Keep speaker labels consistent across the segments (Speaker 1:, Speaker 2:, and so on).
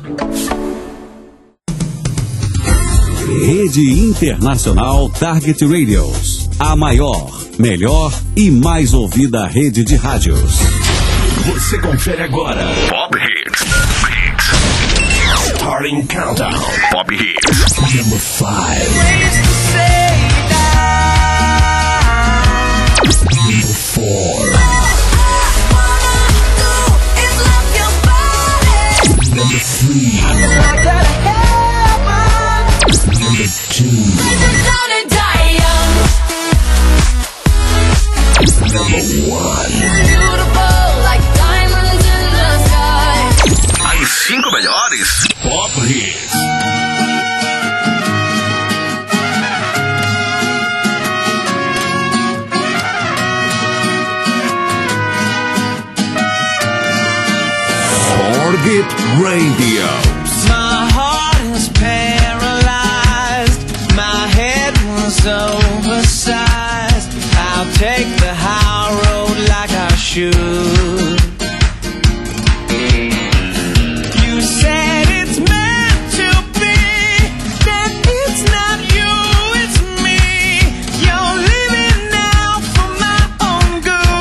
Speaker 1: Rede Internacional Target Radios. A maior, melhor e mais ouvida rede de rádios.
Speaker 2: Você confere agora Pop Hits. Starting Countdown. Pop Hits. Number 5. Number 4. Number 3. Number 2. Number 1. As 5 melhores Pop Hits.
Speaker 1: Target Radio.
Speaker 3: My heart is paralyzed. My head was oversized. I'll take the high road like I should. You said it's meant to be, that it's not you, it's me. You're living now for my own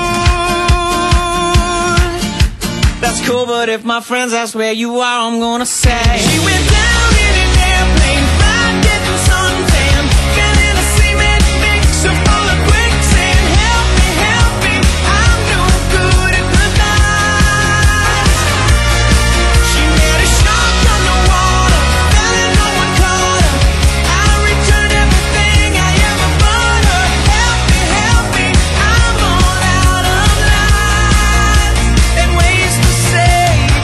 Speaker 3: good. That's cool, but if my friends ask where you are, I'm gonna say she went down in an airplane, fried, getting suntan, fell in a cement mixer full of quicksand. Help me, I'm no good at the night. She met a shark underwater, fell and no one caught her. I returned everything I ever bought her. Help me, I'm all out of lines and ways to say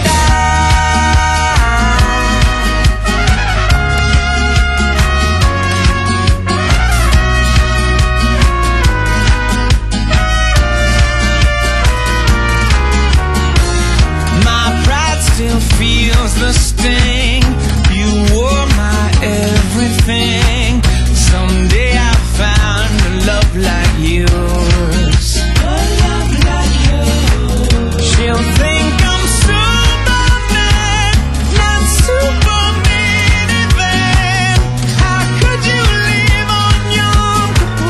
Speaker 3: my pride still feels the sting. You were my everything. Someday I'll find a love like yours. She'll think I'm Superman, not Superman even. How could you live on Yom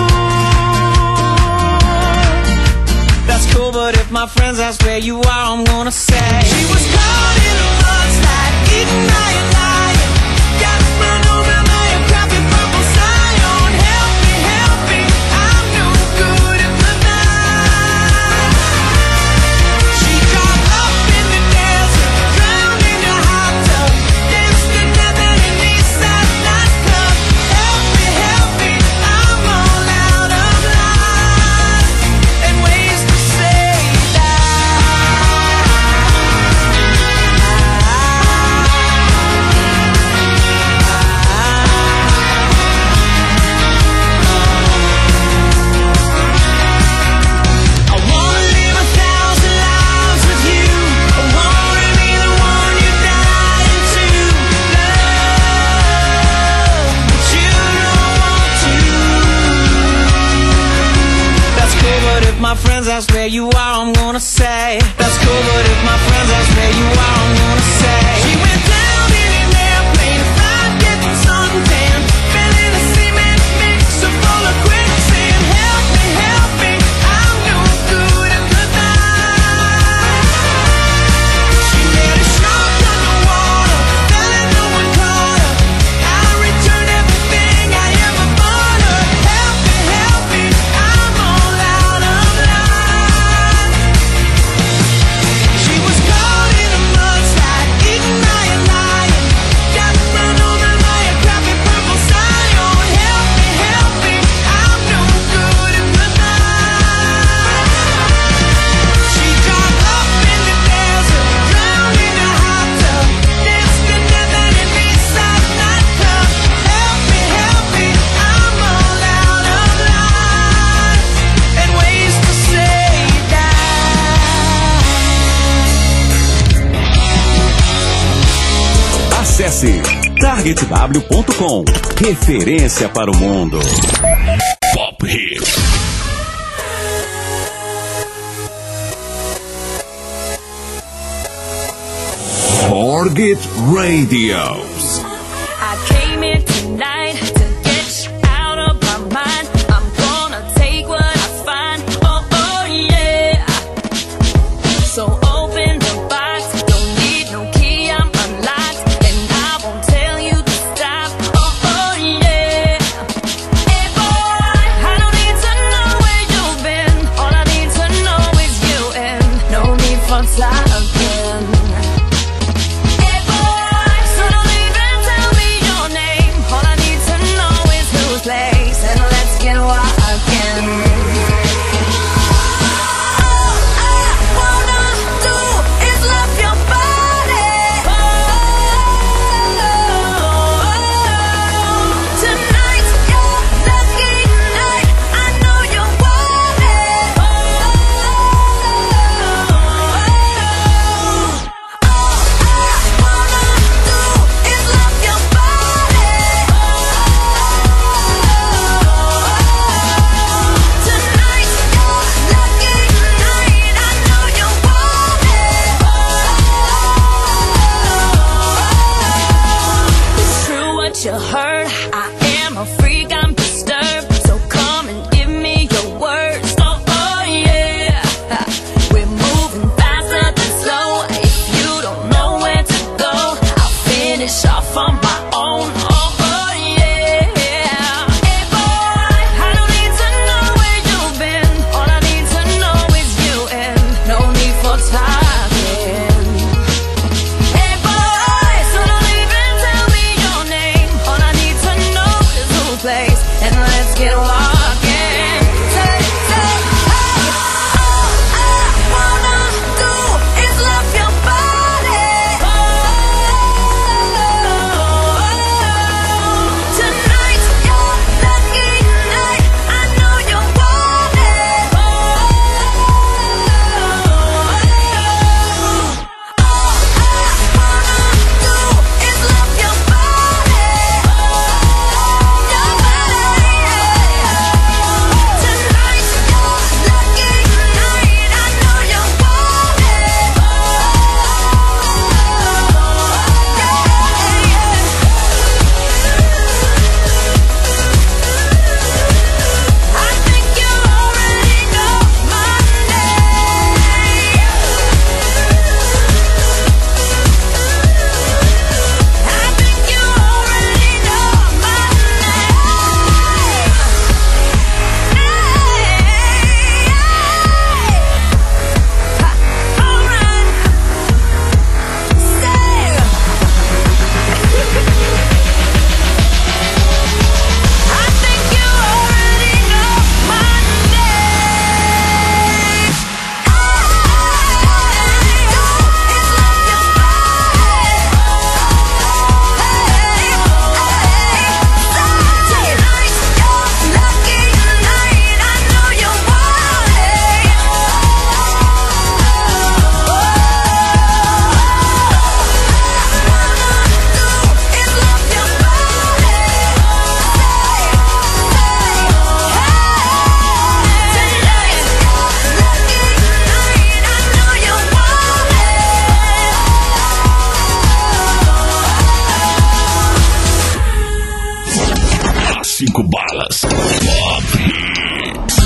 Speaker 3: Kippur? That's cool, but if my friends ask where you are, I'm gonna say she was caught in a mudslide, eaten by a lion, got run over by a crappy purple scion. Help me, I'm no good at the night. She dropped up in the desert, drowned in a hot tub, danced to death at an Eastside nightclub. Help me, I'm all out of lines and ways to say I wanna live 1,000 lives with you. I wanna be the one you die into. Love, but you don't want to. That's cool, but if my friends ask where you are, I'm gonna say that's cool, but if my friends ask where you are, I'm gonna say she went down in an airplane, fried, getting suntan, fell in a cement mixer full of quicksand. Help me, I'm no good at the night. She met a shark underwater, fell and no one caught her. I returned everything I ever bought her. Help me, I'm all out of line. She was caught in a mudslide, eaten by a lion, got run over by a crappy purple scion. Help me, I'm no good at the night. She dropped up in the desert, drowned in a hot tub, danced to death at an Eastside nightclub. Help me, I'm all out of lines and ways to say that.
Speaker 1: Acesse targetw.com. Referência para o mundo.
Speaker 2: Pop Hits.
Speaker 1: Target Radios.
Speaker 4: I came in tonight to get you out of my mind. I'm gonna take what I find. Oh, oh yeah. So open the box. Don't need no key, I'm unlocked. And I won't tell you to stop. Oh, oh yeah. Hey boy, I don't need to know where you've been. All I need to know is you, and no need for talking. Hey boy, so don't even tell me your name. All I need to know is whose place, and let's get walking. All I wanna do is love your body. Tonight's your lucky night. I know you want it. All I wanna do is love your body. Tonight's your lucky night. I know you want it. It's true what you heard. I am a freak, I'm disturbed. So come and give me your words. Oh, oh yeah. We're moving faster than slow. If you don't know where to go, I'll finish off on my own. Oh, oh yeah. Hey boy, I don't need to know where you've been. All I need to know is you, and no need for talking. Hey boy, so don't even tell me your name. All I need to know is whose place, and let's get walking. Say, hey. All I wanna do is love your body. Tonight's your lucky night. I know you want it. All I wanna do is love your body. Tonight's your lucky night. I know you want it. I think you already know my name. I think you already know my
Speaker 2: Cinco balas. Pop Hits.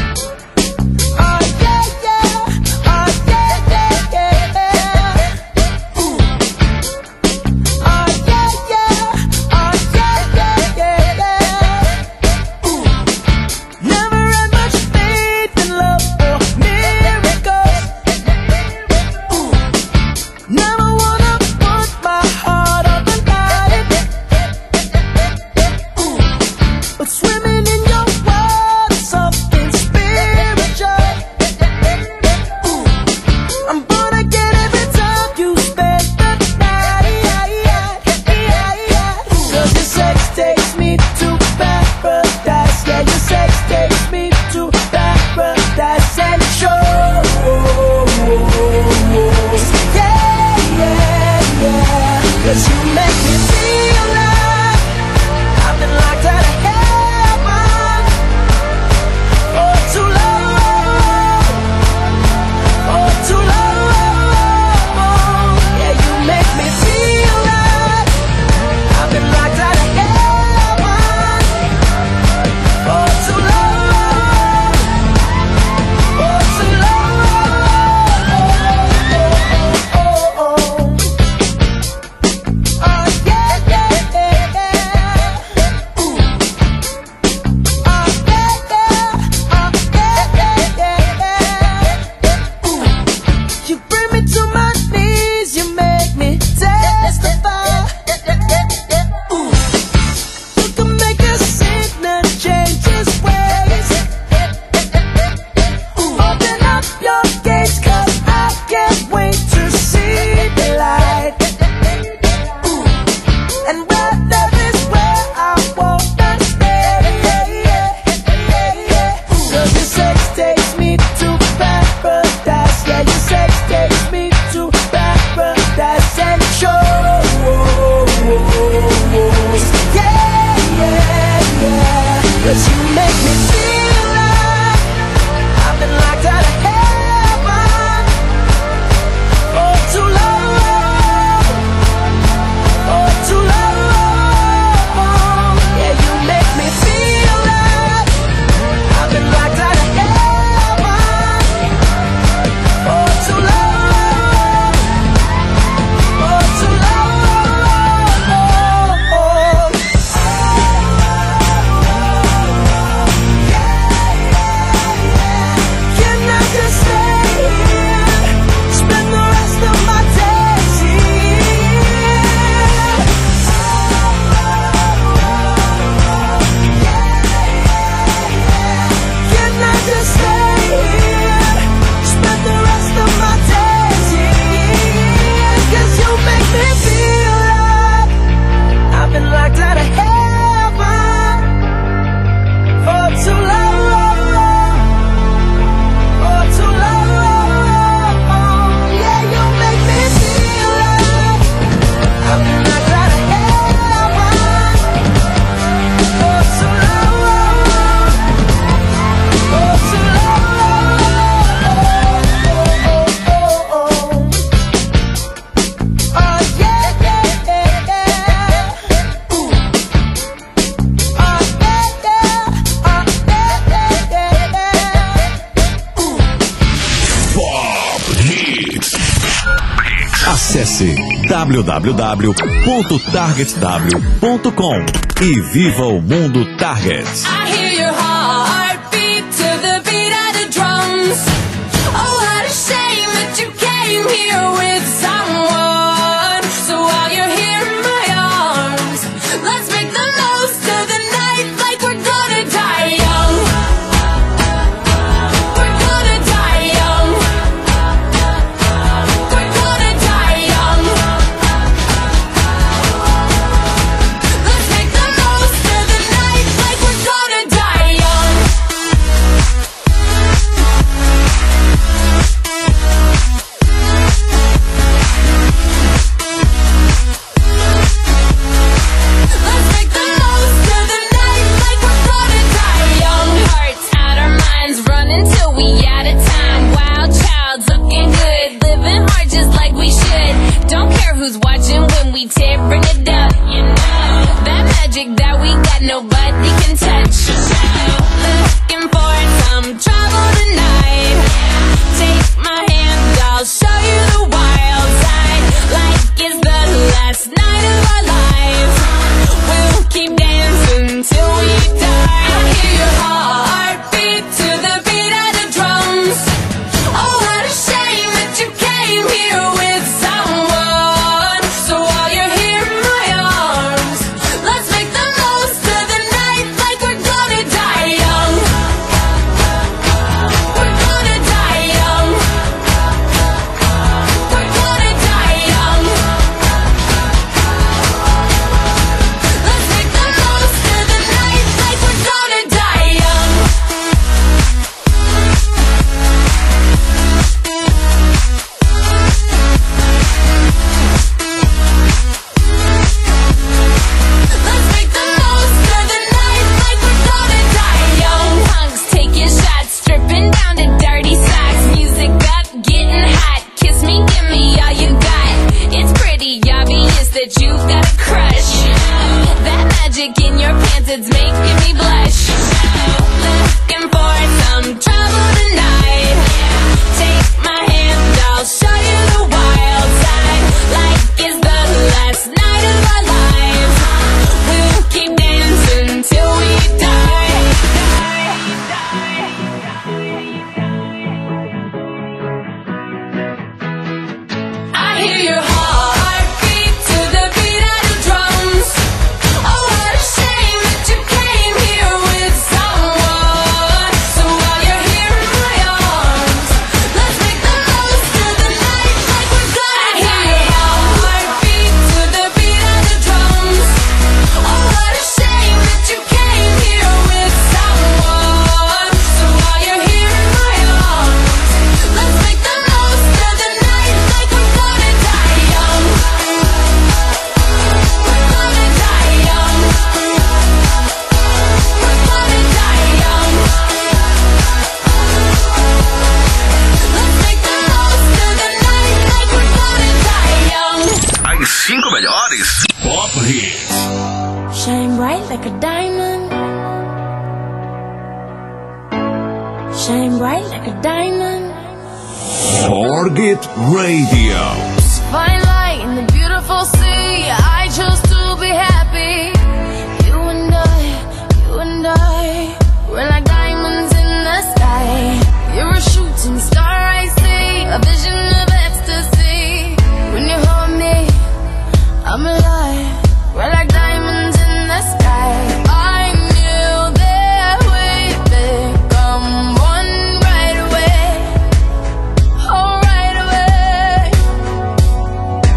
Speaker 3: Never had much faith in love or miracles. Never wanna put my heart on the line. But swimming in your world is something spiritual. I'm gonna get every time you spend the night. 'Cause your sex takes me to paradise. Yeah, your sex takes me to paradise and shows. Yeah, yeah, yeah. 'Cause you make me feel alive. I've been locked out of heaven for too long. For too long. Yeah, you make me feel
Speaker 1: www.targetw.com e viva o mundo Target.
Speaker 4: I hear your heartbeat to the beat of the drums. Oh, what a shame that you came here with someone. So while you're here in my arms, let's make the most of the night like we're gonna die young. We're gonna die young. We're gonna die young. Let's make the most of the night like we're gonna die young. Let's make the most of the night like we're gonna die young. Hearts out our minds, running till we out of time. Wild child, looking good, living hard just like we should. Don't care who's watching when we tearing it up. You know that magic that we got, nobody can touch. Looking for some trouble tonight. Take my hand, I'll show you the wild side. Like it's the last night of our lives. We'll keep dancing till we die. I hear your heartbeat to the beat of the drums. Oh, what a shame that you came here with someone. So while you're here in my arms, let's make the most of the night like we're gonna die young. We're gonna die young. We're gonna die young. Let's make the most of the night like we're gonna die young. Let's make the most of the night like we're gonna die young. Punks taking shots, stripping down to dirty socks. Music up, getting hot. Kiss me, give me all you got. It's pretty obvious that you got a crush. That magic in your pants, it's making me blush. Looking for some trouble tonight. Take my hand, I'll show you the wild side. Like it's the last night of our lives. We'll keep dancing till we die. I hear your heartbeat to the beat of the drums. Oh, what a shame that you came here with someone. So while you're here in my arms, let's make the most of the night like we're gonna die. I hear your heartbeat to the beat of the drums. Oh, what a shame that you came here with someone. So while you're here in my arms, let's make the most of the night like we're gonna die young. We're gonna die young. We're gonna die young. Let's make the most of the night like we're gonna die young.
Speaker 2: As 5 melhores Pop Hits.
Speaker 4: Shine bright like a diamond. Shine bright like a diamond.
Speaker 1: Target Radio.
Speaker 4: Fine light in the beautiful sea. I chose to be happy. You and I, we're like diamonds in the sky. You're a shooting star, I see, a vision of ecstasy. When you hold me, I'm alive. We're like diamonds in the sky. I knew that we'd become one right away. Oh, right away.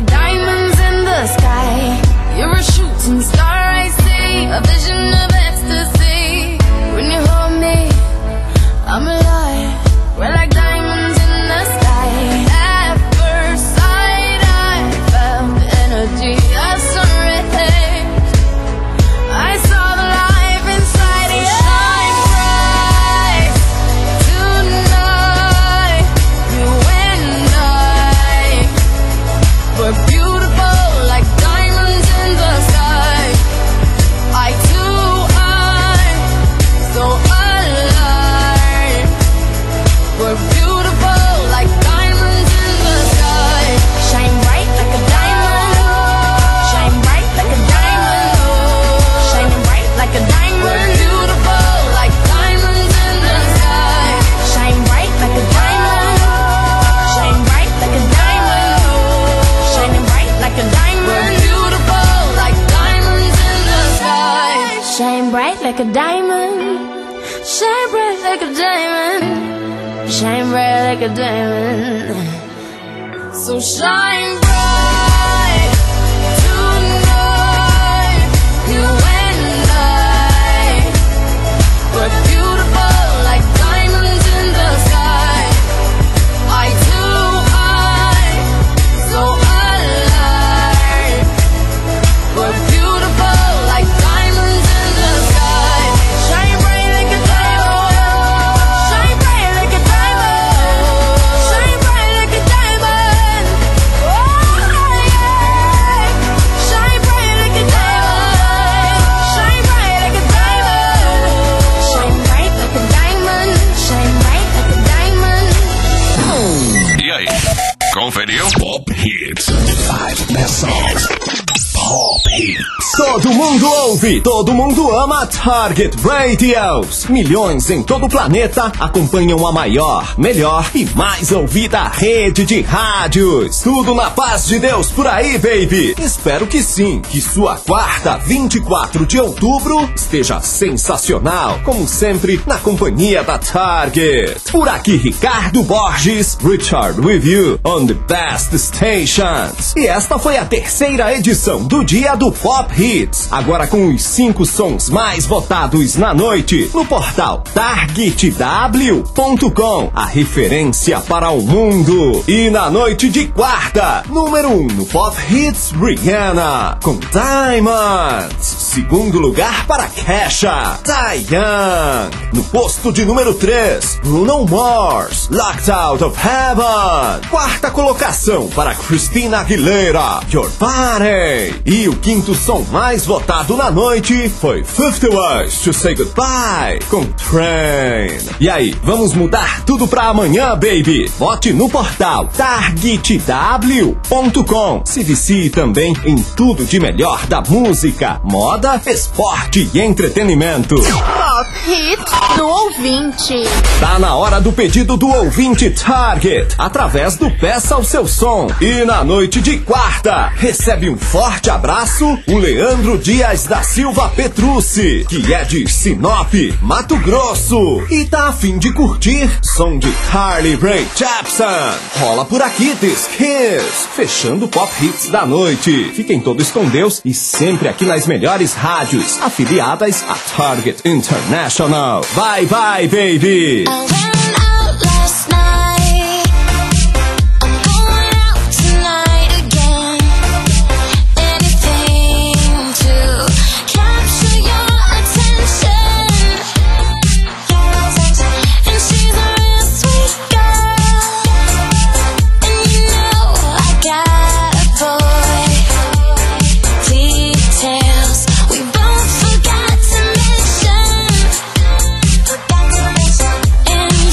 Speaker 4: like diamonds in the sky. You're a shooting star, I see, a vision of ecstasy. When you hold me, I'm alive. We're like diamonds in the sky. At first sight, I felt the energy of sun rays. I saw the life inside you. Shine bright tonight. You and I were beautiful like diamonds in the sky. I too am so alive. We're beautiful like diamonds in the sky. Shine bright like a diamond. Shine bright like a diamond. Shining bright like a diamond. We're beautiful like diamonds in the sky. Shine bright like a diamond. Shine bright like a diamond. Shining bright like a diamond. We're beautiful like diamonds in the sky. Shine bright like a diamond. Shine bright like a diamond. Shine bright like a diamond. So shine bright tonight. You and I were beautiful like diamonds in the sky. I too am so alive. We're beautiful like diamonds in the sky. Shine bright like a diamond. Shine bright like a diamond. Shine bright like a diamond. Oh yeah. Shine bright like a diamond. Shine bright like a diamond. Shine bright like a diamond. Shine bright like a diamond.
Speaker 2: E aí, conferiu? Pop Hits. 5 best songs. Pop Hits.
Speaker 5: Todo mundo ouve, todo mundo ama Target Radios. Milhões em todo o planeta acompanham a maior, melhor e mais ouvida rede de rádios. Tudo na paz de Deus por aí, baby. Espero que sim, que sua quarta, 24 de outubro, esteja sensacional, como sempre, na companhia da Target. Por aqui, Ricardo Borges, Richard with you on the best stations. E esta foi a terceira edição do Dia do Pop Hits, agora com os 5 sons mais votados na noite no portal targetw.com, a referência para o mundo. E na noite de quarta, número 1 no Pop Hits, Rihanna com Diamonds. Segundo lugar para Kesha, Taeyang. No posto de número 3, Bruno Mars, Locked Out of Heaven. Quarta colocação para Christina Aguilera, Your Body. E o quinto som mais votado na noite foi 50 Ways to Say Goodbye com Train. E aí, vamos mudar tudo pra amanhã, baby? Vote no portal targetw.com. Se vicie também em tudo de melhor da música, moda, esporte e entretenimento.
Speaker 6: Pop Hits do ouvinte.
Speaker 5: Tá na hora do pedido do ouvinte Target, através do Peça o Seu Som. E na noite de quarta, recebe um forte abraço o Leandro Dias da Silva Petrucci, que é de Sinop, Mato Grosso, e tá a fim de curtir som de Carly Rae Jepsen. Rola por aqui, This Kiss, fechando o Pop Hits da noite. Fiquem todos com Deus e sempre aqui nas melhores rádios afiliadas a Target International. Bye bye, baby.
Speaker 4: And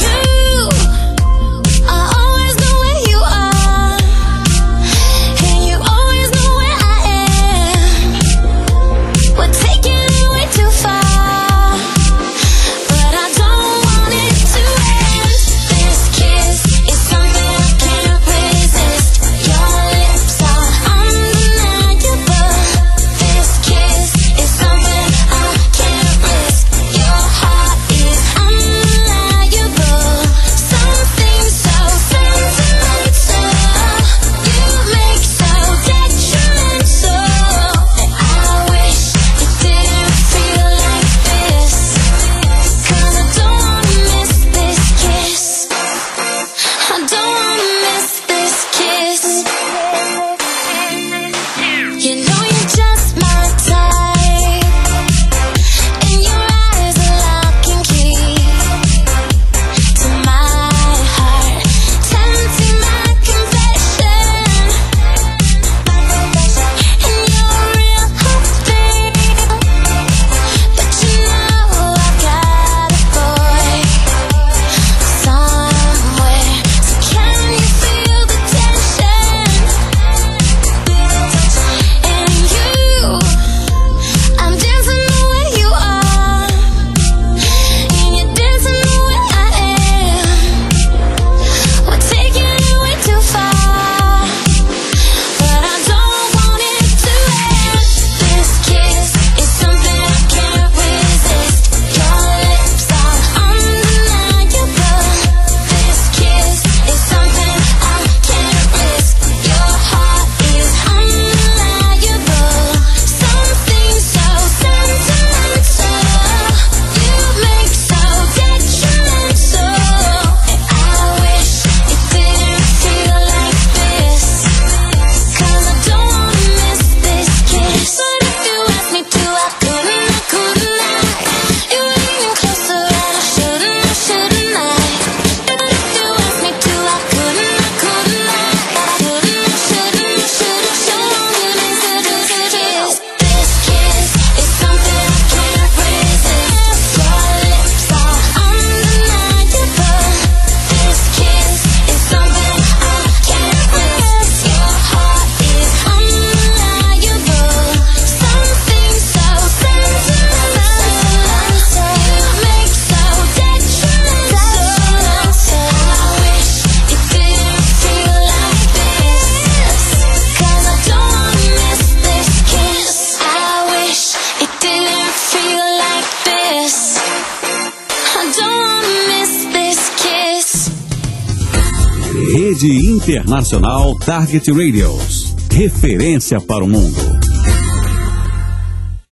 Speaker 1: Rede Internacional Target Radios. Referência para o mundo.